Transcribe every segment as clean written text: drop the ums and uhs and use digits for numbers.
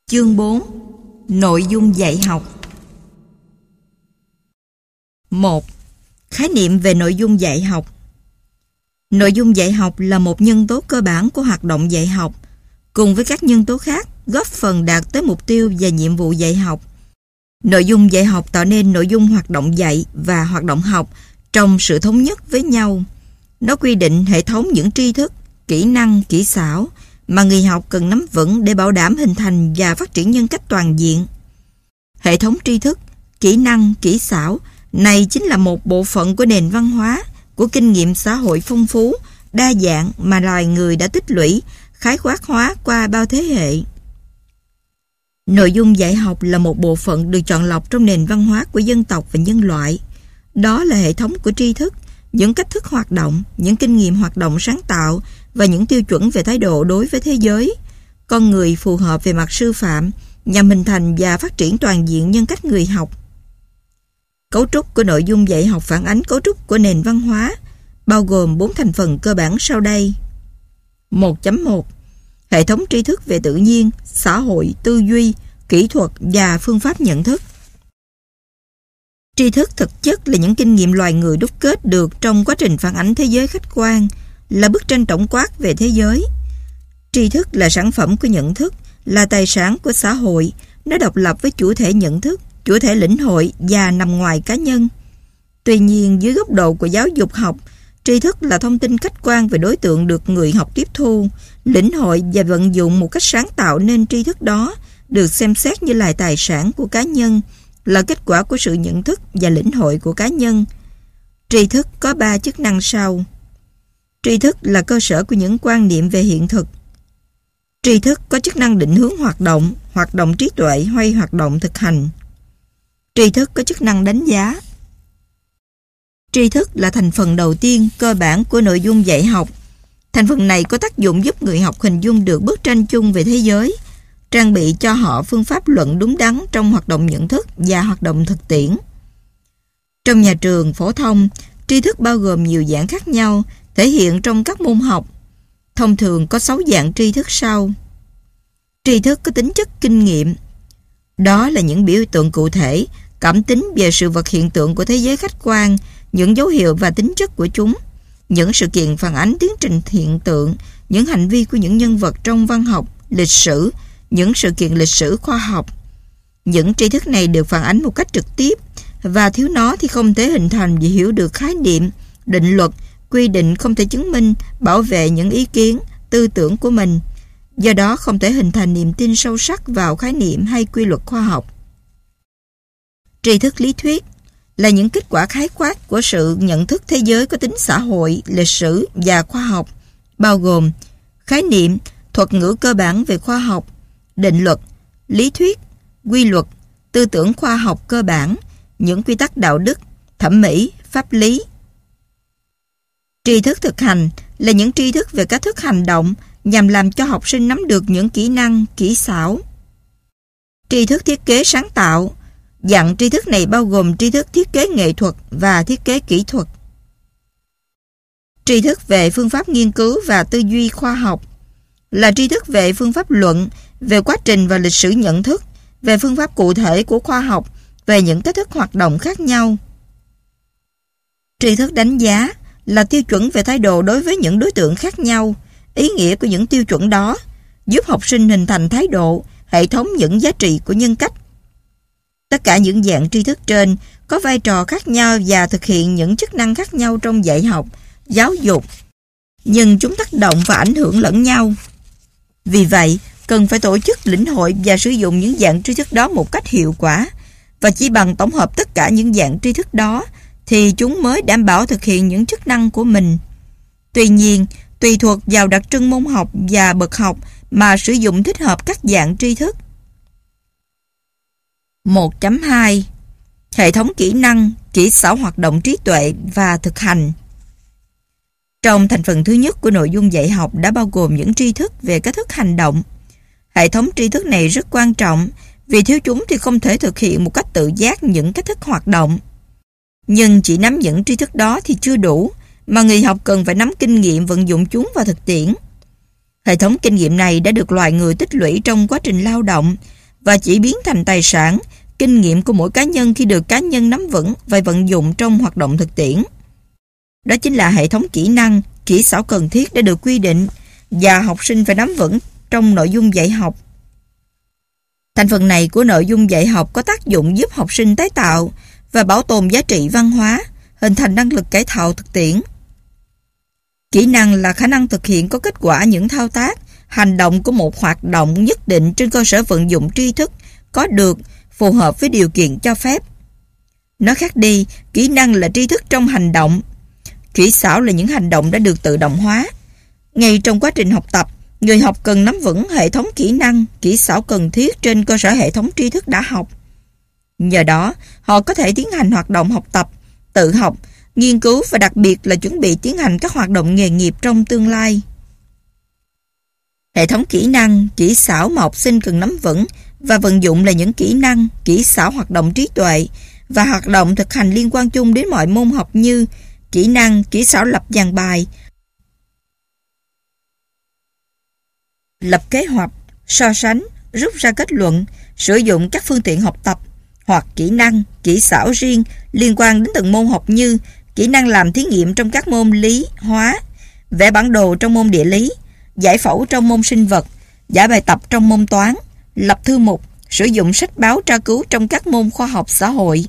Chương 4. Nội dung dạy học. 1. Khái niệm về nội dung dạy học. Nội dung dạy học là một nhân tố cơ bản của hoạt động dạy học, cùng với các nhân tố khác góp phần đạt tới mục tiêu và nhiệm vụ dạy học. Nội dung dạy học tạo nên nội dung hoạt động dạy và hoạt động học trong sự thống nhất với nhau. Nó quy định hệ thống những tri thức, kỹ năng, kỹ xảo mà người học cần nắm vững để bảo đảm hình thành và phát triển nhân cách toàn diện. Hệ thống tri thức, kỹ năng, kỹ xảo này chính là một bộ phận của nền văn hóa, của kinh nghiệm xã hội phong phú, đa dạng mà loài người đã tích lũy, khái quát hóa qua bao thế hệ. Nội dung dạy học là một bộ phận được chọn lọc trong nền văn hóa của dân tộc và nhân loại. Đó là hệ thống của tri thức, những cách thức hoạt động, những kinh nghiệm hoạt động sáng tạo và những tiêu chuẩn về thái độ đối với thế giới, con người phù hợp về mặt sư phạm nhằm hình thành và phát triển toàn diện nhân cách người học. Cấu trúc của nội dung dạy học phản ánh cấu trúc của nền văn hóa, bao gồm 4 thành phần cơ bản sau đây. 1.1. Hệ thống tri thức về tự nhiên, xã hội, tư duy, kỹ thuật và phương pháp nhận thức. Tri thức thực chất là những kinh nghiệm loài người đúc kết được trong quá trình phản ánh thế giới khách quan, là bức tranh tổng quát về thế giới. Tri thức là sản phẩm của nhận thức, là tài sản của xã hội, nó độc lập với chủ thể nhận thức, chủ thể lĩnh hội và nằm ngoài cá nhân. Tuy nhiên, dưới góc độ của giáo dục học, tri thức là thông tin khách quan về đối tượng được người học tiếp thu, lĩnh hội và vận dụng một cách sáng tạo, nên tri thức đó được xem xét như là tài sản của cá nhân, là kết quả của sự nhận thức và lĩnh hội của cá nhân. Tri thức có 3 chức năng sau. Tri thức là cơ sở của những quan niệm về hiện thực. Tri thức có chức năng định hướng hoạt động trí tuệ hay hoạt động thực hành. Tri thức có chức năng đánh giá. Tri thức là thành phần đầu tiên, cơ bản của nội dung dạy học. Thành phần này có tác dụng giúp người học hình dung được bức tranh chung về thế giới, trang bị cho họ phương pháp luận đúng đắn trong hoạt động nhận thức và hoạt động thực tiễn. Trong nhà trường phổ thông, tri thức bao gồm nhiều dạng khác nhau, thể hiện trong các môn học. Thông thường có 6 dạng tri thức sau. Tri thức có tính chất kinh nghiệm. Đó là những biểu tượng cụ thể, cảm tính về sự vật hiện tượng của thế giới khách quan, những dấu hiệu và tính chất của chúng, những sự kiện phản ánh tiến trình hiện tượng, những hành vi của những nhân vật trong văn học, lịch sử, những sự kiện lịch sử khoa học. Những tri thức này được phản ánh một cách trực tiếp, và thiếu nó thì không thể hình thành và hiểu được khái niệm, định luật, quy định, không thể chứng minh, bảo vệ những ý kiến, tư tưởng của mình. Do đó không thể hình thành niềm tin sâu sắc vào khái niệm hay quy luật khoa học. Tri thức lý thuyết là những kết quả khái quát của sự nhận thức thế giới có tính xã hội, lịch sử và khoa học, bao gồm khái niệm, thuật ngữ cơ bản về khoa học, định luật, lý thuyết, quy luật, tư tưởng khoa học cơ bản, những quy tắc đạo đức, thẩm mỹ, pháp lý. Tri thức thực hành là những tri thức về cách thức hành động nhằm làm cho học sinh nắm được những kỹ năng, kỹ xảo. Tri thức thiết kế sáng tạo. Dạng tri thức này bao gồm tri thức thiết kế nghệ thuật và thiết kế kỹ thuật. Tri thức về phương pháp nghiên cứu và tư duy khoa học là tri thức về phương pháp luận, về quá trình và lịch sử nhận thức, về phương pháp cụ thể của khoa học, về những cách thức hoạt động khác nhau. Tri thức đánh giá là tiêu chuẩn về thái độ đối với những đối tượng khác nhau, ý nghĩa của những tiêu chuẩn đó, giúp học sinh hình thành thái độ, hệ thống những giá trị của nhân cách. Tất cả những dạng tri thức trên có vai trò khác nhau và thực hiện những chức năng khác nhau trong dạy học, giáo dục, nhưng chúng tác động và ảnh hưởng lẫn nhau. Vì vậy, cần phải tổ chức lĩnh hội và sử dụng những dạng tri thức đó một cách hiệu quả, và chỉ bằng tổng hợp tất cả những dạng tri thức đó thì chúng mới đảm bảo thực hiện những chức năng của mình. Tuy nhiên, tùy thuộc vào đặc trưng môn học và bậc học mà sử dụng thích hợp các dạng tri thức. 1.2. Hệ thống kỹ năng, kỹ xảo hoạt động trí tuệ và thực hành. Trong thành phần thứ nhất của nội dung dạy học đã bao gồm những tri thức về cách thức hành động. Hệ thống tri thức này rất quan trọng, vì thiếu chúng thì không thể thực hiện một cách tự giác những cách thức hoạt động. Nhưng chỉ nắm những tri thức đó thì chưa đủ, mà người học cần phải nắm kinh nghiệm vận dụng chúng vào thực tiễn. Hệ thống kinh nghiệm này đã được loài người tích lũy trong quá trình lao động, và chỉ biến thành tài sản, kinh nghiệm của mỗi cá nhân khi được cá nhân nắm vững và vận dụng trong hoạt động thực tiễn. Đó chính là hệ thống kỹ năng, kỹ xảo cần thiết đã được quy định và học sinh phải nắm vững trong nội dung dạy học. Thành phần này của nội dung dạy học có tác dụng giúp học sinh tái tạo và bảo tồn giá trị văn hóa, hình thành năng lực cải tạo thực tiễn. Kỹ năng là khả năng thực hiện có kết quả những thao tác, hành động của một hoạt động nhất định trên cơ sở vận dụng tri thức có được phù hợp với điều kiện cho phép. Nói khác đi, kỹ năng là tri thức trong hành động. Kỹ xảo là những hành động đã được tự động hóa. Ngay trong quá trình học tập, người học cần nắm vững hệ thống kỹ năng, kỹ xảo cần thiết trên cơ sở hệ thống tri thức đã học. Nhờ đó, họ có thể tiến hành hoạt động học tập, tự học, nghiên cứu và đặc biệt là chuẩn bị tiến hành các hoạt động nghề nghiệp trong tương lai. Hệ thống kỹ năng, kỹ xảo mà học sinh cần nắm vững và vận dụng là những kỹ năng, kỹ xảo hoạt động trí tuệ và hoạt động thực hành liên quan chung đến mọi môn học như kỹ năng, kỹ xảo lập dàn bài, lập kế hoạch, so sánh, rút ra kết luận, sử dụng các phương tiện học tập, hoặc kỹ năng, kỹ xảo riêng liên quan đến từng môn học như kỹ năng làm thí nghiệm trong các môn lý, hóa, vẽ bản đồ trong môn địa lý, giải phẫu trong môn sinh vật, giải bài tập trong môn toán, lập thư mục, sử dụng sách báo tra cứu trong các môn khoa học xã hội.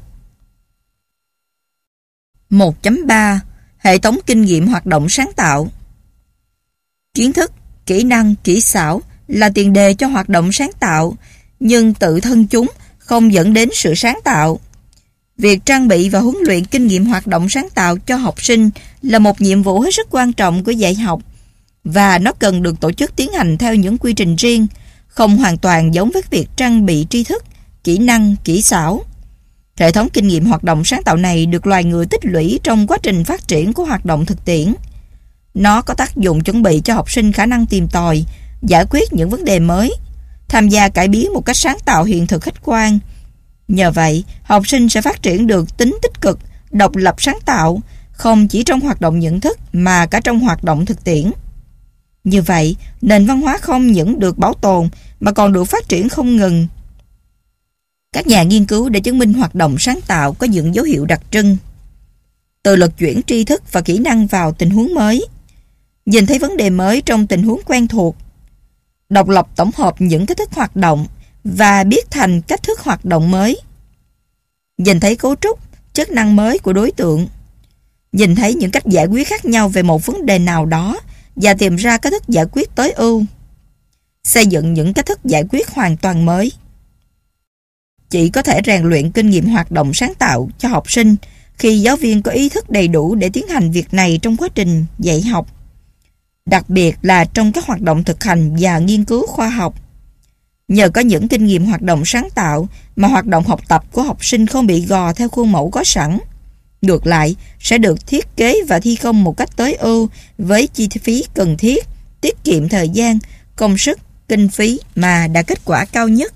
1.3 Hệ thống kinh nghiệm hoạt động sáng tạo. Kiến thức, kỹ năng, kỹ xảo là tiền đề cho hoạt động sáng tạo, nhưng tự thân chúng không dẫn đến sự sáng tạo. Việc trang bị và huấn luyện kinh nghiệm hoạt động sáng tạo cho học sinh là một nhiệm vụ hết sức quan trọng của dạy học, và nó cần được tổ chức tiến hành theo những quy trình riêng, không hoàn toàn giống với việc trang bị tri thức, kỹ năng, kỹ xảo. Hệ thống kinh nghiệm hoạt động sáng tạo này được loài người tích lũy trong quá trình phát triển của hoạt động thực tiễn. Nó có tác dụng chuẩn bị cho học sinh khả năng tìm tòi, giải quyết những vấn đề mới, tham gia cải biến một cách sáng tạo hiện thực khách quan. Nhờ vậy, học sinh sẽ phát triển được tính tích cực, độc lập sáng tạo, không chỉ trong hoạt động nhận thức mà cả trong hoạt động thực tiễn. Như vậy, nền văn hóa không những được bảo tồn mà còn được phát triển không ngừng. Các nhà nghiên cứu đã chứng minh hoạt động sáng tạo có những dấu hiệu đặc trưng: tự lực chuyển tri thức và kỹ năng vào tình huống mới, nhìn thấy vấn đề mới trong tình huống quen thuộc, độc lập tổng hợp những cách thức hoạt động và biết thành cách thức hoạt động mới, nhìn thấy cấu trúc, chức năng mới của đối tượng, nhìn thấy những cách giải quyết khác nhau về một vấn đề nào đó và tìm ra cách thức giải quyết tối ưu, xây dựng những cách thức giải quyết hoàn toàn mới. Chỉ có thể rèn luyện kinh nghiệm hoạt động sáng tạo cho học sinh khi giáo viên có ý thức đầy đủ để tiến hành việc này trong quá trình dạy học, đặc biệt là trong các hoạt động thực hành và nghiên cứu khoa học. Nhờ có những kinh nghiệm hoạt động sáng tạo mà hoạt động học tập của học sinh không bị gò theo khuôn mẫu có sẵn. Ngược lại, sẽ được thiết kế và thi công một cách tối ưu với chi phí cần thiết, tiết kiệm thời gian, công sức, kinh phí mà đạt kết quả cao nhất.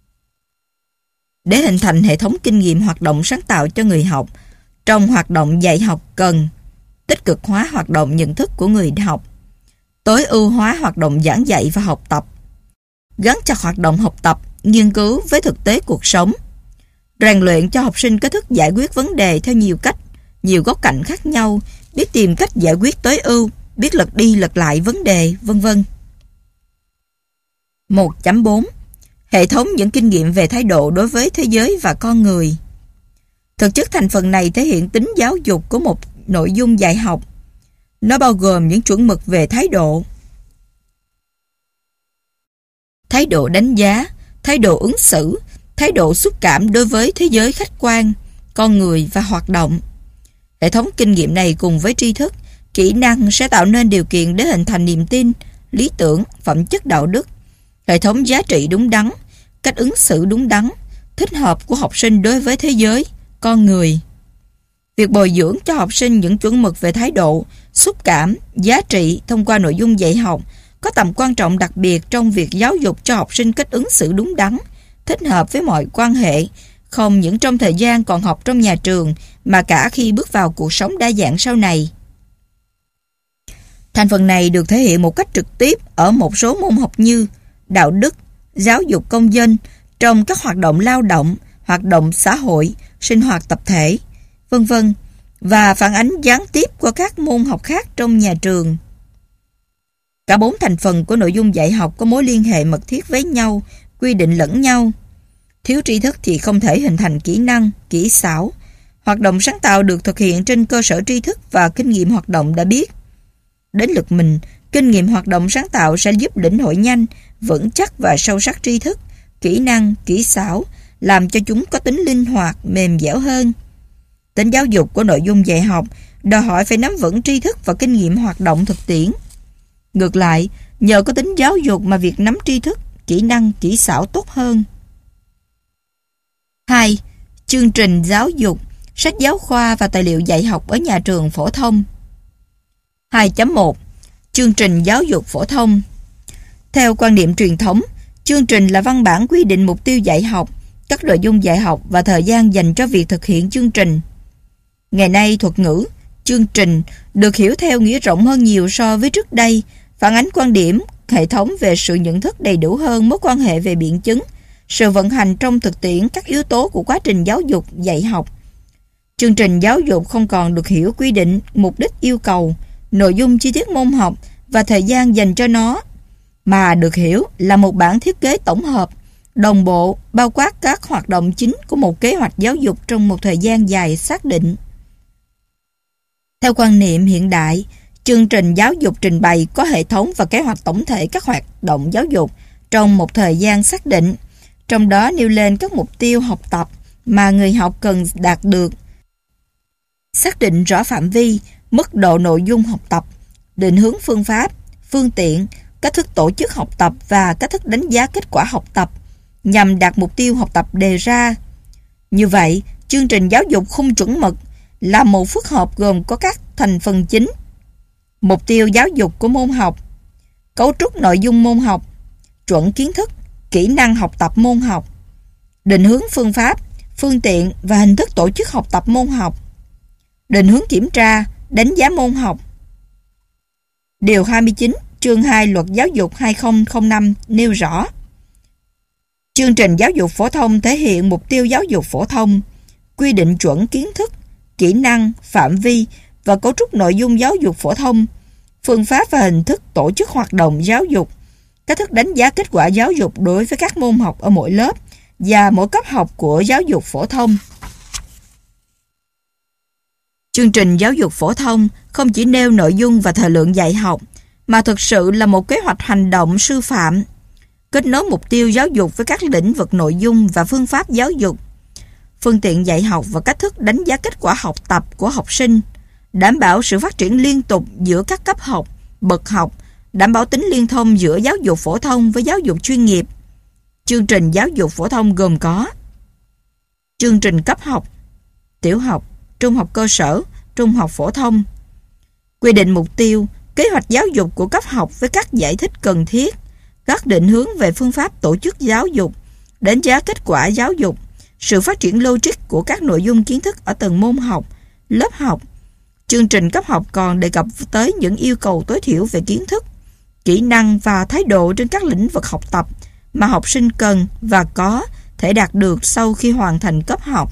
Để hình thành hệ thống kinh nghiệm hoạt động sáng tạo cho người học, trong hoạt động dạy học cần tích cực hóa hoạt động nhận thức của người học, tối ưu hóa hoạt động giảng dạy và học tập, gắn chặt hoạt động học tập, nghiên cứu với thực tế cuộc sống, rèn luyện cho học sinh cách thức giải quyết vấn đề theo nhiều cách, nhiều góc cạnh khác nhau, biết tìm cách giải quyết tối ưu, biết lật đi lật lại vấn đề, vân vân. 1.4 Hệ thống những kinh nghiệm về thái độ đối với thế giới và con người. Thực chất thành phần này thể hiện tính giáo dục của một nội dung dạy học. Nó bao gồm những chuẩn mực về thái độ đánh giá, thái độ ứng xử, thái độ xúc cảm đối với thế giới khách quan, con người và hoạt động. Hệ thống kinh nghiệm này cùng với tri thức, kỹ năng sẽ tạo nên điều kiện để hình thành niềm tin, lý tưởng, phẩm chất đạo đức, hệ thống giá trị đúng đắn, cách ứng xử đúng đắn, thích hợp của học sinh đối với thế giới, con người. Việc bồi dưỡng cho học sinh những chuẩn mực về thái độ, xúc cảm, giá trị thông qua nội dung dạy học có tầm quan trọng đặc biệt trong việc giáo dục cho học sinh cách ứng xử đúng đắn, thích hợp với mọi quan hệ, không những trong thời gian còn học trong nhà trường mà cả khi bước vào cuộc sống đa dạng sau này. Thành phần này được thể hiện một cách trực tiếp ở một số môn học như đạo đức, giáo dục công dân, trong các hoạt động lao động, hoạt động xã hội, sinh hoạt tập thể, vân vân, và phản ánh gián tiếp qua các môn học khác trong nhà trường. Cả 4 thành phần của nội dung dạy học có mối liên hệ mật thiết với nhau, quy định lẫn nhau. Thiếu tri thức thì không thể hình thành kỹ năng, kỹ xảo. Hoạt động sáng tạo được thực hiện trên cơ sở tri thức và kinh nghiệm hoạt động đã biết. Đến lượt mình, kinh nghiệm hoạt động sáng tạo sẽ giúp lĩnh hội nhanh, vững chắc và sâu sắc tri thức, kỹ năng, kỹ xảo, làm cho chúng có tính linh hoạt, mềm dẻo hơn. Tính giáo dục của nội dung dạy học đòi hỏi phải nắm vững tri thức và kinh nghiệm hoạt động thực tiễn. Ngược lại, nhờ có tính giáo dục mà việc nắm tri thức, kỹ năng, kỹ xảo tốt hơn. 2. Chương trình giáo dục, sách giáo khoa và tài liệu dạy học ở nhà trường phổ thông. 2.1. Chương trình giáo dục phổ thông. Theo quan niệm truyền thống, chương trình là văn bản quy định mục tiêu dạy học, các nội dung dạy học và thời gian dành cho việc thực hiện chương trình. Ngày nay, thuật ngữ chương trình được hiểu theo nghĩa rộng hơn nhiều so với trước đây, phản ánh quan điểm, hệ thống về sự nhận thức đầy đủ hơn mối quan hệ về biện chứng, sự vận hành trong thực tiễn các yếu tố của quá trình giáo dục, dạy học. Chương trình giáo dục không còn được hiểu quy định, mục đích yêu cầu, nội dung chi tiết môn học và thời gian dành cho nó, mà được hiểu là một bản thiết kế tổng hợp, đồng bộ, bao quát các hoạt động chính của một kế hoạch giáo dục trong một thời gian dài xác định. Theo quan niệm hiện đại, chương trình giáo dục trình bày có hệ thống và kế hoạch tổng thể các hoạt động giáo dục trong một thời gian xác định, trong đó nêu lên các mục tiêu học tập mà người học cần đạt được, xác định rõ phạm vi, mức độ nội dung học tập, định hướng phương pháp, phương tiện, cách thức tổ chức học tập và cách thức đánh giá kết quả học tập nhằm đạt mục tiêu học tập đề ra. Như vậy, chương trình giáo dục khung chuẩn mực là một phức hợp gồm có các thành phần chính: mục tiêu giáo dục của môn học, cấu trúc nội dung môn học, chuẩn kiến thức, kỹ năng học tập môn học, định hướng phương pháp, phương tiện và hình thức tổ chức học tập môn học, định hướng kiểm tra, đánh giá môn học. Điều 29, chương 2 Luật Giáo dục 2005 nêu rõ: chương trình giáo dục phổ thông thể hiện mục tiêu giáo dục phổ thông, quy định chuẩn kiến thức, kỹ năng, phạm vi và cấu trúc nội dung giáo dục phổ thông, phương pháp và hình thức tổ chức hoạt động giáo dục, cách thức đánh giá kết quả giáo dục đối với các môn học ở mỗi lớp và mỗi cấp học của giáo dục phổ thông. Chương trình giáo dục phổ thông không chỉ nêu nội dung và thời lượng dạy học, mà thực sự là một kế hoạch hành động sư phạm, kết nối mục tiêu giáo dục với các lĩnh vực nội dung và phương pháp giáo dục, phương tiện dạy học và cách thức đánh giá kết quả học tập của học sinh, đảm bảo sự phát triển liên tục giữa các cấp học, bậc học, đảm bảo tính liên thông giữa giáo dục phổ thông với giáo dục chuyên nghiệp. Chương trình giáo dục phổ thông gồm có chương trình cấp học, tiểu học, trung học cơ sở, trung học phổ thông, quy định mục tiêu, kế hoạch giáo dục của cấp học với các giải thích cần thiết, các định hướng về phương pháp tổ chức giáo dục, đánh giá kết quả giáo dục, sự phát triển logic của các nội dung kiến thức ở từng môn học, lớp học. Chương trình cấp học còn đề cập tới những yêu cầu tối thiểu về kiến thức, kỹ năng và thái độ trên các lĩnh vực học tập mà học sinh cần và có thể đạt được sau khi hoàn thành cấp học.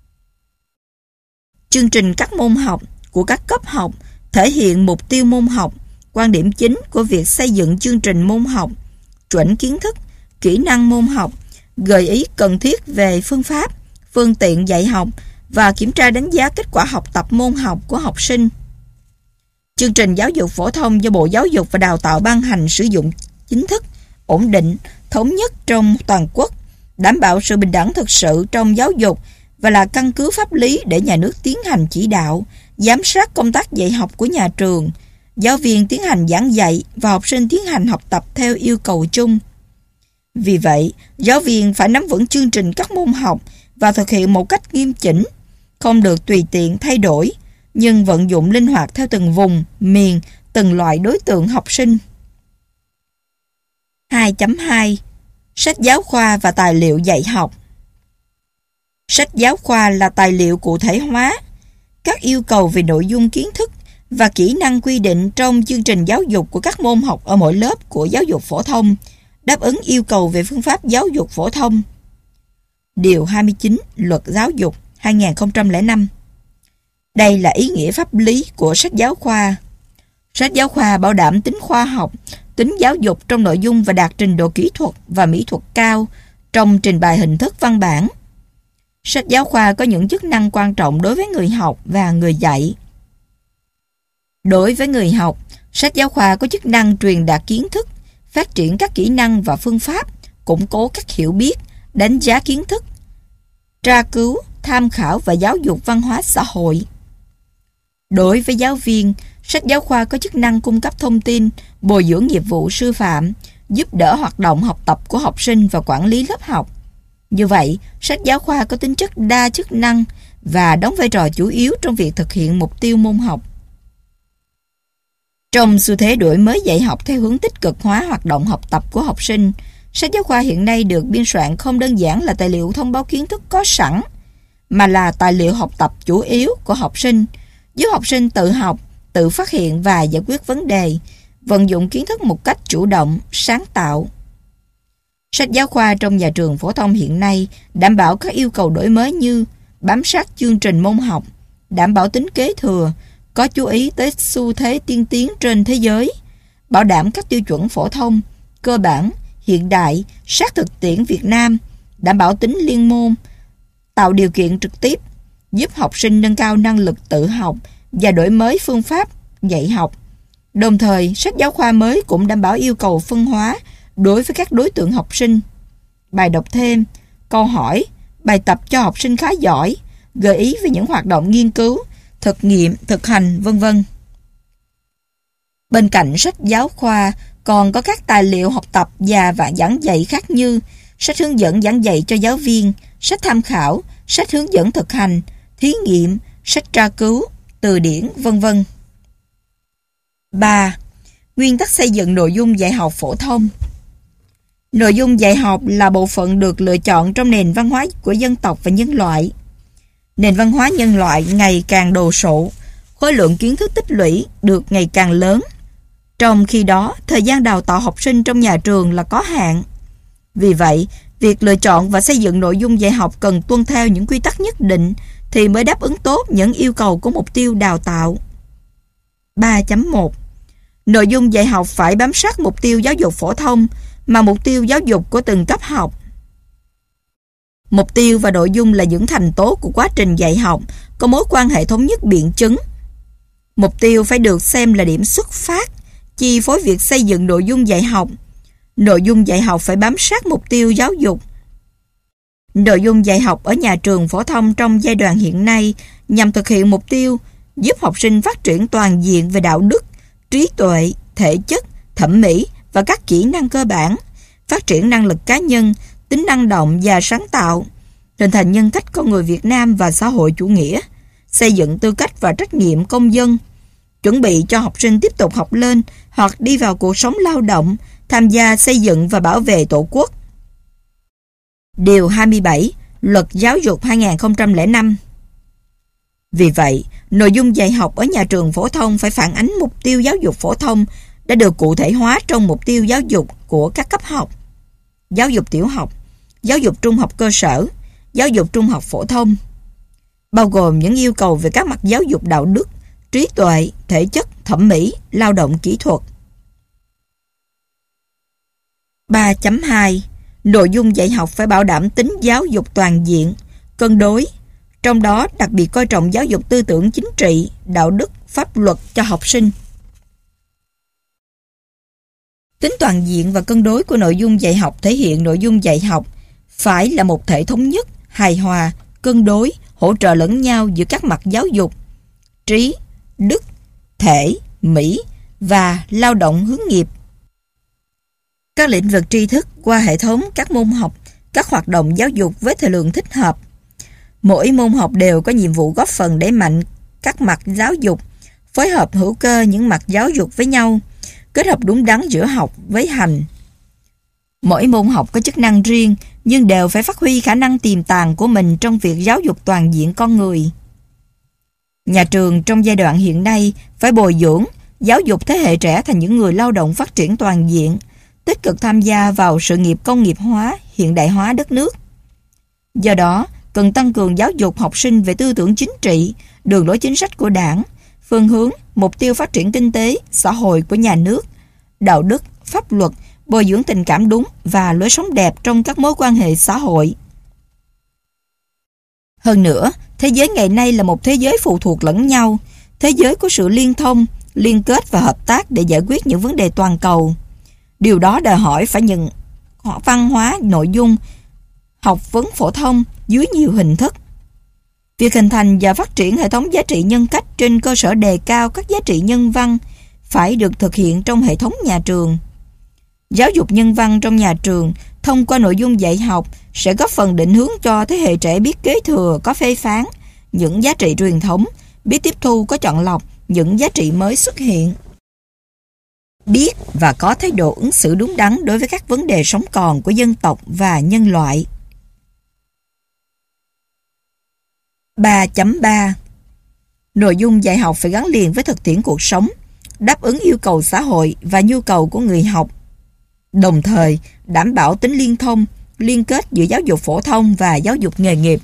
Chương trình các môn học của các cấp học thể hiện mục tiêu môn học, quan điểm chính của việc xây dựng chương trình môn học, chuẩn kiến thức, kỹ năng môn học, gợi ý cần thiết về phương pháp, phương tiện dạy học và kiểm tra đánh giá kết quả học tập môn học của học sinh. Chương trình giáo dục phổ thông do Bộ Giáo dục và Đào tạo ban hành sử dụng chính thức, ổn định, thống nhất trong toàn quốc, đảm bảo sự bình đẳng thực sự trong giáo dục và là căn cứ pháp lý để nhà nước tiến hành chỉ đạo, giám sát công tác dạy học của nhà trường, giáo viên tiến hành giảng dạy và học sinh tiến hành học tập theo yêu cầu chung. Vì vậy, giáo viên phải nắm vững chương trình các môn học và thực hiện một cách nghiêm chỉnh, không được tùy tiện thay đổi, nhưng vận dụng linh hoạt theo từng vùng, miền, từng loại đối tượng học sinh. 2.2 Sách giáo khoa và tài liệu dạy học. Sách giáo khoa là tài liệu cụ thể hóa các yêu cầu về nội dung kiến thức và kỹ năng quy định trong chương trình giáo dục của các môn học ở mỗi lớp của giáo dục phổ thông, đáp ứng yêu cầu về phương pháp giáo dục phổ thông. Điều 29 Luật Giáo dục 2005. Đây là ý nghĩa pháp lý của sách giáo khoa. Sách giáo khoa bảo đảm tính khoa học, tính giáo dục trong nội dung và đạt trình độ kỹ thuật và mỹ thuật cao trong trình bày hình thức văn bản. Sách giáo khoa có những chức năng quan trọng đối với người học và người dạy. Đối với người học, sách giáo khoa có chức năng truyền đạt kiến thức, phát triển các kỹ năng và phương pháp, củng cố các hiểu biết, đánh giá kiến thức, tra cứu, tham khảo và giáo dục văn hóa xã hội. Đối với giáo viên, sách giáo khoa có chức năng cung cấp thông tin, bồi dưỡng nghiệp vụ sư phạm, giúp đỡ hoạt động học tập của học sinh và quản lý lớp học. Như vậy, sách giáo khoa có tính chất đa chức năng và đóng vai trò chủ yếu trong việc thực hiện mục tiêu môn học. Trong xu thế đổi mới dạy học theo hướng tích cực hóa hoạt động học tập của học sinh, sách giáo khoa hiện nay được biên soạn không đơn giản là tài liệu thông báo kiến thức có sẵn, mà là tài liệu học tập chủ yếu của học sinh, giúp học sinh tự học, tự phát hiện và giải quyết vấn đề, vận dụng kiến thức một cách chủ động, sáng tạo. Sách giáo khoa trong nhà trường phổ thông hiện nay đảm bảo các yêu cầu đổi mới như bám sát chương trình môn học, đảm bảo tính kế thừa, có chú ý tới xu thế tiên tiến trên thế giới, bảo đảm các tiêu chuẩn phổ thông, cơ bản, hiện đại, sát thực tiễn Việt Nam, đảm bảo tính liên môn, tạo điều kiện trực tiếp, giúp học sinh nâng cao năng lực tự học và đổi mới phương pháp dạy học. Đồng thời, sách giáo khoa mới cũng đảm bảo yêu cầu phân hóa đối với các đối tượng học sinh. Bài đọc thêm, câu hỏi, bài tập cho học sinh khá giỏi, gợi ý về những hoạt động nghiên cứu, thực nghiệm, thực hành, v.v. Bên cạnh sách giáo khoa, còn có các tài liệu học tập và giảng dạy khác như sách hướng dẫn giảng dạy cho giáo viên, sách tham khảo, sách hướng dẫn thực hành, thí nghiệm, sách tra cứu, từ điển, v.v. 3. Nguyên tắc xây dựng nội dung dạy học phổ thông. Nội dung dạy học là bộ phận được lựa chọn trong nền văn hóa của dân tộc và nhân loại. Nền văn hóa nhân loại ngày càng đồ sộ, khối lượng kiến thức tích lũy được ngày càng lớn. Trong khi đó, thời gian đào tạo học sinh trong nhà trường là có hạn. Vì vậy, việc lựa chọn và xây dựng nội dung dạy học cần tuân theo những quy tắc nhất định thì mới đáp ứng tốt những yêu cầu của mục tiêu đào tạo. 3.1 Nội dung dạy học phải bám sát mục tiêu giáo dục phổ thông mà mục tiêu giáo dục của từng cấp học. Mục tiêu và nội dung là những thành tố của quá trình dạy học, có mối quan hệ thống nhất biện chứng. Mục tiêu phải được xem là điểm xuất phát, chi phối việc xây dựng nội dung dạy học. Nội dung dạy học phải bám sát mục tiêu giáo dục. Nội dung dạy học ở nhà trường phổ thông trong giai đoạn hiện nay nhằm thực hiện mục tiêu giúp học sinh phát triển toàn diện về đạo đức, trí tuệ, thể chất, thẩm mỹ và các kỹ năng cơ bản, phát triển năng lực cá nhân, tính năng động và sáng tạo, hình thành nhân cách con người Việt Nam và xã hội chủ nghĩa, xây dựng tư cách và trách nhiệm công dân, chuẩn bị cho học sinh tiếp tục học lên hoặc đi vào cuộc sống lao động, tham gia xây dựng và bảo vệ Tổ quốc. Điều 27 Luật Giáo dục 2005. Vì vậy, nội dung dạy học ở nhà trường phổ thông phải phản ánh mục tiêu giáo dục phổ thông đã được cụ thể hóa trong mục tiêu giáo dục của các cấp học: giáo dục tiểu học, giáo dục trung học cơ sở, giáo dục trung học phổ thông, bao gồm những yêu cầu về các mặt giáo dục đạo đức, trí tuệ, thể chất, thẩm mỹ, lao động kỹ thuật. 3.2 Nội dung dạy học phải bảo đảm tính giáo dục toàn diện, cân đối, trong đó đặc biệt coi trọng giáo dục tư tưởng chính trị, đạo đức, pháp luật cho học sinh. Tính toàn diện và cân đối của nội dung dạy học thể hiện nội dung dạy học phải là một thể thống nhất, hài hòa, cân đối, hỗ trợ lẫn nhau giữa các mặt giáo dục, trí, đức, thể, mỹ và lao động hướng nghiệp. Các lĩnh vực tri thức qua hệ thống các môn học, các hoạt động giáo dục với thời lượng thích hợp. Mỗi môn học đều có nhiệm vụ góp phần đẩy mạnh các mặt giáo dục, phối hợp hữu cơ những mặt giáo dục với nhau, kết hợp đúng đắn giữa học với hành. Mỗi môn học có chức năng riêng nhưng đều phải phát huy khả năng tiềm tàng của mình trong việc giáo dục toàn diện con người. Nhà trường trong giai đoạn hiện nay phải bồi dưỡng, giáo dục thế hệ trẻ thành những người lao động phát triển toàn diện, tích cực tham gia vào sự nghiệp công nghiệp hóa, hiện đại hóa đất nước. Do đó, cần tăng cường giáo dục học sinh về tư tưởng chính trị, đường lối chính sách của Đảng, phương hướng, mục tiêu phát triển kinh tế, xã hội của nhà nước, đạo đức, pháp luật, bồi dưỡng tình cảm đúng và lối sống đẹp trong các mối quan hệ xã hội. Hơn nữa, thế giới ngày nay là một thế giới phụ thuộc lẫn nhau, thế giới của sự liên thông, liên kết và hợp tác để giải quyết những vấn đề toàn cầu. Điều đó đòi hỏi phải nhận văn hóa nội dung, học vấn phổ thông dưới nhiều hình thức. Việc hình thành và phát triển hệ thống giá trị nhân cách trên cơ sở đề cao các giá trị nhân văn phải được thực hiện trong hệ thống nhà trường. Giáo dục nhân văn trong nhà trường thông qua nội dung dạy học sẽ góp phần định hướng cho thế hệ trẻ biết kế thừa có phê phán những giá trị truyền thống, biết tiếp thu có chọn lọc những giá trị mới xuất hiện. Biết và có thái độ ứng xử đúng đắn đối với các vấn đề sống còn của dân tộc và nhân loại. 3.3 Nội dung dạy học phải gắn liền với thực tiễn cuộc sống, đáp ứng yêu cầu xã hội và nhu cầu của người học, đồng thời đảm bảo tính liên thông, liên kết giữa giáo dục phổ thông và giáo dục nghề nghiệp.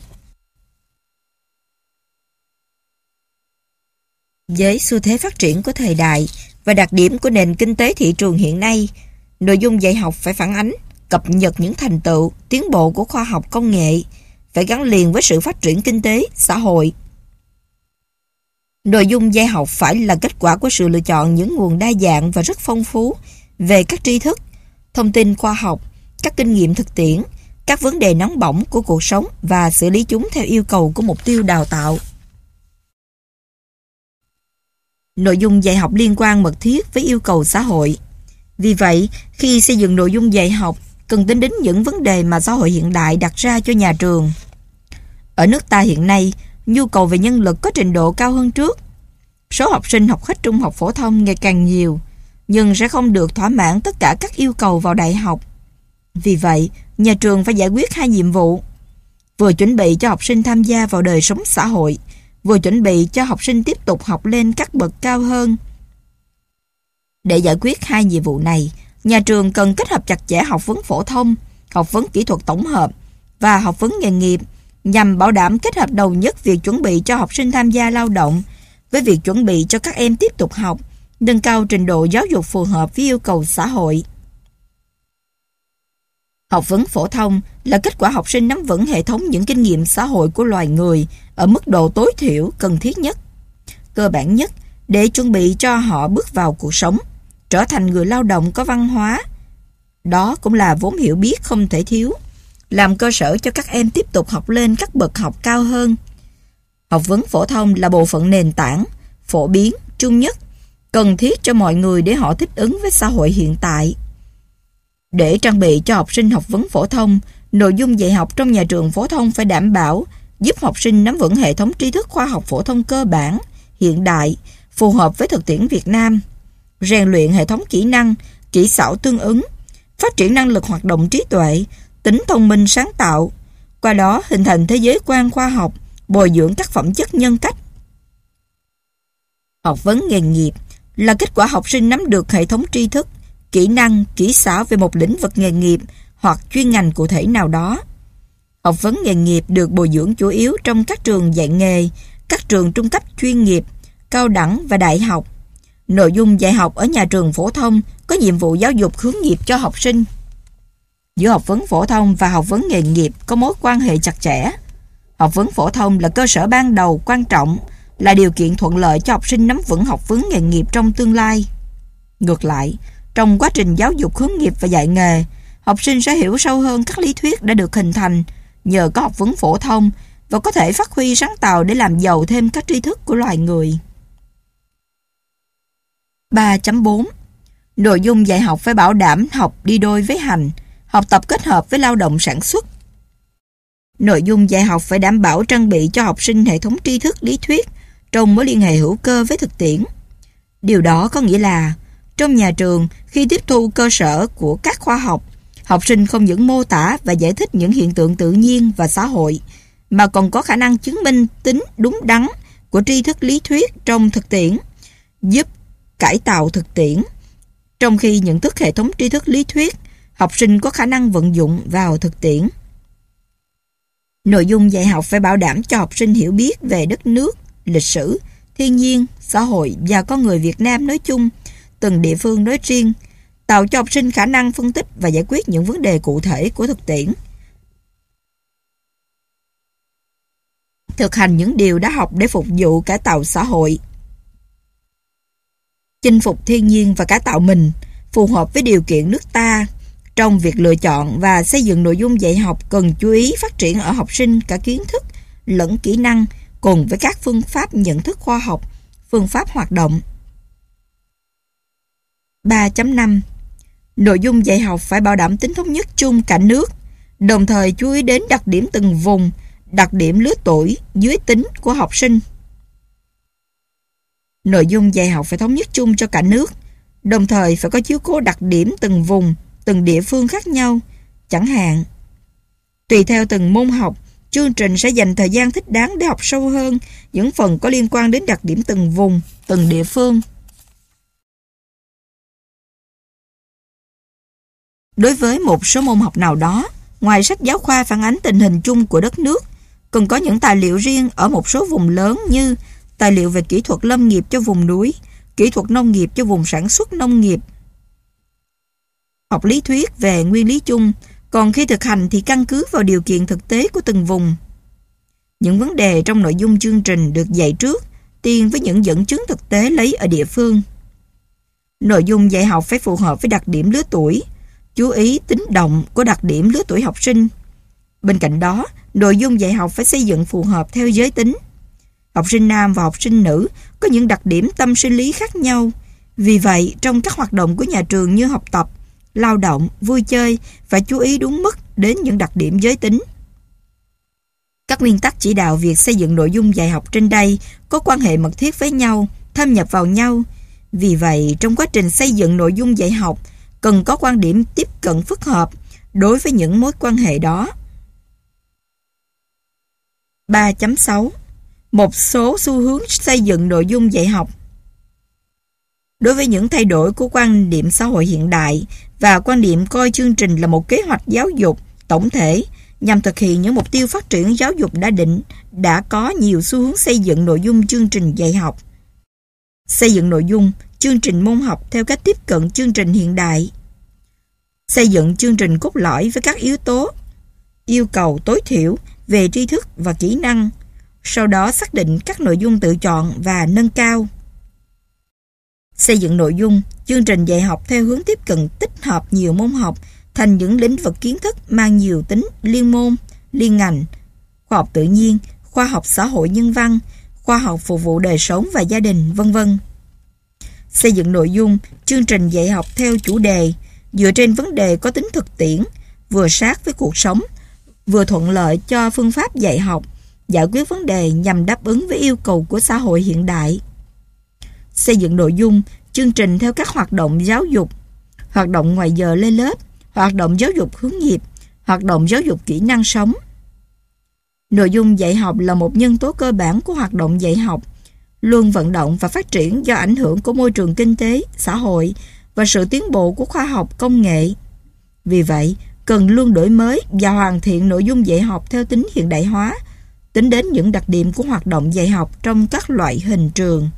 Với xu thế phát triển của thời đại và đặc điểm của nền kinh tế thị trường hiện nay, nội dung dạy học phải phản ánh, cập nhật những thành tựu, tiến bộ của khoa học công nghệ, phải gắn liền với sự phát triển kinh tế, xã hội. Nội dung dạy học phải là kết quả của sự lựa chọn những nguồn đa dạng và rất phong phú về các tri thức, thông tin khoa học, các kinh nghiệm thực tiễn, các vấn đề nóng bỏng của cuộc sống và xử lý chúng theo yêu cầu của mục tiêu đào tạo. Nội dung dạy học liên quan mật thiết với yêu cầu xã hội. Vì vậy, khi xây dựng nội dung dạy học, cần tính đến những vấn đề mà xã hội hiện đại đặt ra cho nhà trường. Ở nước ta hiện nay, nhu cầu về nhân lực có trình độ cao hơn trước. Số học sinh học hết trung học phổ thông ngày càng nhiều, nhưng sẽ không được thỏa mãn tất cả các yêu cầu vào đại học. Vì vậy, nhà trường phải giải quyết hai nhiệm vụ: vừa chuẩn bị cho học sinh tham gia vào đời sống xã hội, vừa chuẩn bị cho học sinh tiếp tục học lên các bậc cao hơn. Để giải quyết hai nhiệm vụ này, nhà trường cần kết hợp chặt chẽ học vấn phổ thông, học vấn kỹ thuật tổng hợp và học vấn nghề nghiệp nhằm bảo đảm kết hợp đồng nhất việc chuẩn bị cho học sinh tham gia lao động với việc chuẩn bị cho các em tiếp tục học, nâng cao trình độ giáo dục phù hợp với yêu cầu xã hội. Học vấn phổ thông là kết quả học sinh nắm vững hệ thống những kinh nghiệm xã hội của loài người ở mức độ tối thiểu cần thiết nhất, cơ bản nhất để chuẩn bị cho họ bước vào cuộc sống, trở thành người lao động có văn hóa. Đó cũng là vốn hiểu biết không thể thiếu, làm cơ sở cho các em tiếp tục học lên các bậc học cao hơn. Học vấn phổ thông là bộ phận nền tảng, phổ biến, chung nhất, cần thiết cho mọi người để họ thích ứng với xã hội hiện tại. Để trang bị cho học sinh học vấn phổ thông, nội dung dạy học trong nhà trường phổ thông phải đảm bảo giúp học sinh nắm vững hệ thống tri thức khoa học phổ thông cơ bản, hiện đại, phù hợp với thực tiễn Việt Nam, rèn luyện hệ thống kỹ năng, kỹ xảo tương ứng, phát triển năng lực hoạt động trí tuệ, tính thông minh sáng tạo, qua đó hình thành thế giới quan khoa học, bồi dưỡng các phẩm chất nhân cách. Học vấn nghề nghiệp là kết quả học sinh nắm được hệ thống tri thức, kỹ năng, kỹ xảo về một lĩnh vực nghề nghiệp hoặc chuyên ngành cụ thể nào đó. Học vấn nghề nghiệp được bồi dưỡng chủ yếu trong các trường dạy nghề, các trường trung cấp chuyên nghiệp, cao đẳng và đại học. Nội dung dạy học ở nhà trường phổ thông có nhiệm vụ giáo dục hướng nghiệp cho học sinh. Giữa học vấn phổ thông và học vấn nghề nghiệp có mối quan hệ chặt chẽ. Học vấn phổ thông là cơ sở ban đầu quan trọng, là điều kiện thuận lợi cho học sinh nắm vững học vấn nghề nghiệp trong tương lai. Ngược lại, trong quá trình giáo dục hướng nghiệp và dạy nghề, học sinh sẽ hiểu sâu hơn các lý thuyết đã được hình thành nhờ có học vấn phổ thông và có thể phát huy sáng tạo để làm giàu thêm các tri thức của loài người. 3.4 Nội dung dạy học phải bảo đảm học đi đôi với hành, học tập kết hợp với lao động sản xuất. Nội dung dạy học phải đảm bảo trang bị cho học sinh hệ thống tri thức lý thuyết trong mối liên hệ hữu cơ với thực tiễn. Điều đó có nghĩa là trong nhà trường, khi tiếp thu cơ sở của các khoa học, học sinh không những mô tả và giải thích những hiện tượng tự nhiên và xã hội, mà còn có khả năng chứng minh tính đúng đắn của tri thức lý thuyết trong thực tiễn, giúp cải tạo thực tiễn. Trong khi nhận thức hệ thống tri thức lý thuyết, học sinh có khả năng vận dụng vào thực tiễn. Nội dung dạy học phải bảo đảm cho học sinh hiểu biết về đất nước, lịch sử, thiên nhiên, xã hội và con người Việt Nam nói chung, từng địa phương nói riêng, tạo cho học sinh khả năng phân tích và giải quyết những vấn đề cụ thể của thực tiễn. Thực hành những điều đã học để phục vụ cải tạo xã hội. Chinh phục thiên nhiên và cải tạo mình, phù hợp với điều kiện nước ta. Trong việc lựa chọn và xây dựng nội dung dạy học cần chú ý phát triển ở học sinh cả kiến thức lẫn kỹ năng cùng với các phương pháp nhận thức khoa học, phương pháp hoạt động. 3.5 Nội dung dạy học phải bảo đảm tính thống nhất chung cả nước, đồng thời chú ý đến đặc điểm từng vùng, đặc điểm lứa tuổi, giới tính của học sinh. Nội dung dạy học phải thống nhất chung cho cả nước, đồng thời phải có chiếu cố đặc điểm từng vùng, từng địa phương khác nhau. Chẳng hạn, tùy theo từng môn học, chương trình sẽ dành thời gian thích đáng để học sâu hơn những phần có liên quan đến đặc điểm từng vùng, từng địa phương. Đối với một số môn học nào đó, ngoài sách giáo khoa phản ánh tình hình chung của đất nước, cần có những tài liệu riêng ở một số vùng lớn như tài liệu về kỹ thuật lâm nghiệp cho vùng núi, kỹ thuật nông nghiệp cho vùng sản xuất nông nghiệp. Học lý thuyết về nguyên lý chung, còn khi thực hành thì căn cứ vào điều kiện thực tế của từng vùng. Những vấn đề trong nội dung chương trình được dạy trước, tiên với những dẫn chứng thực tế lấy ở địa phương. Nội dung dạy học phải phù hợp với đặc điểm lứa tuổi, chú ý tính động của đặc điểm lứa tuổi học sinh. Bên cạnh đó, nội dung dạy học phải xây dựng phù hợp theo giới tính. Học sinh nam và học sinh nữ có những đặc điểm tâm sinh lý khác nhau. Vì vậy, trong các hoạt động của nhà trường như học tập, lao động, vui chơi, phải chú ý đúng mức đến những đặc điểm giới tính. Các nguyên tắc chỉ đạo việc xây dựng nội dung dạy học trên đây có quan hệ mật thiết với nhau, thâm nhập vào nhau. Vì vậy, trong quá trình xây dựng nội dung dạy học, cần có quan điểm tiếp cận phức hợp đối với những mối quan hệ đó. 3.6 Một số xu hướng xây dựng nội dung dạy học. Đối với những thay đổi của quan niệm xã hội hiện đại và quan niệm coi chương trình là một kế hoạch giáo dục tổng thể nhằm thực hiện những mục tiêu phát triển giáo dục đã định, đã có nhiều xu hướng xây dựng nội dung chương trình dạy học. Xây dựng nội dung, chương trình môn học theo cách tiếp cận chương trình hiện đại. Xây dựng chương trình cốt lõi với các yếu tố, yêu cầu tối thiểu về tri thức và kỹ năng, sau đó xác định các nội dung tự chọn và nâng cao. Xây dựng nội dung, chương trình dạy học theo hướng tiếp cận tích hợp nhiều môn học thành những lĩnh vực kiến thức mang nhiều tính liên môn, liên ngành, khoa học tự nhiên, khoa học xã hội nhân văn, khoa học phục vụ đời sống và gia đình, v.v. Xây dựng nội dung, chương trình dạy học theo chủ đề, dựa trên vấn đề có tính thực tiễn, vừa sát với cuộc sống, vừa thuận lợi cho phương pháp dạy học, giải quyết vấn đề nhằm đáp ứng với yêu cầu của xã hội hiện đại. Xây dựng nội dung, chương trình theo các hoạt động giáo dục, hoạt động ngoài giờ lên lớp, hoạt động giáo dục hướng nghiệp, hoạt động giáo dục kỹ năng sống. Nội dung dạy học là một nhân tố cơ bản của hoạt động dạy học, luôn vận động và phát triển do ảnh hưởng của môi trường kinh tế, xã hội và sự tiến bộ của khoa học công nghệ. Vì vậy, cần luôn đổi mới và hoàn thiện nội dung dạy học theo tính hiện đại hóa, tính đến những đặc điểm của hoạt động dạy học trong các loại hình trường.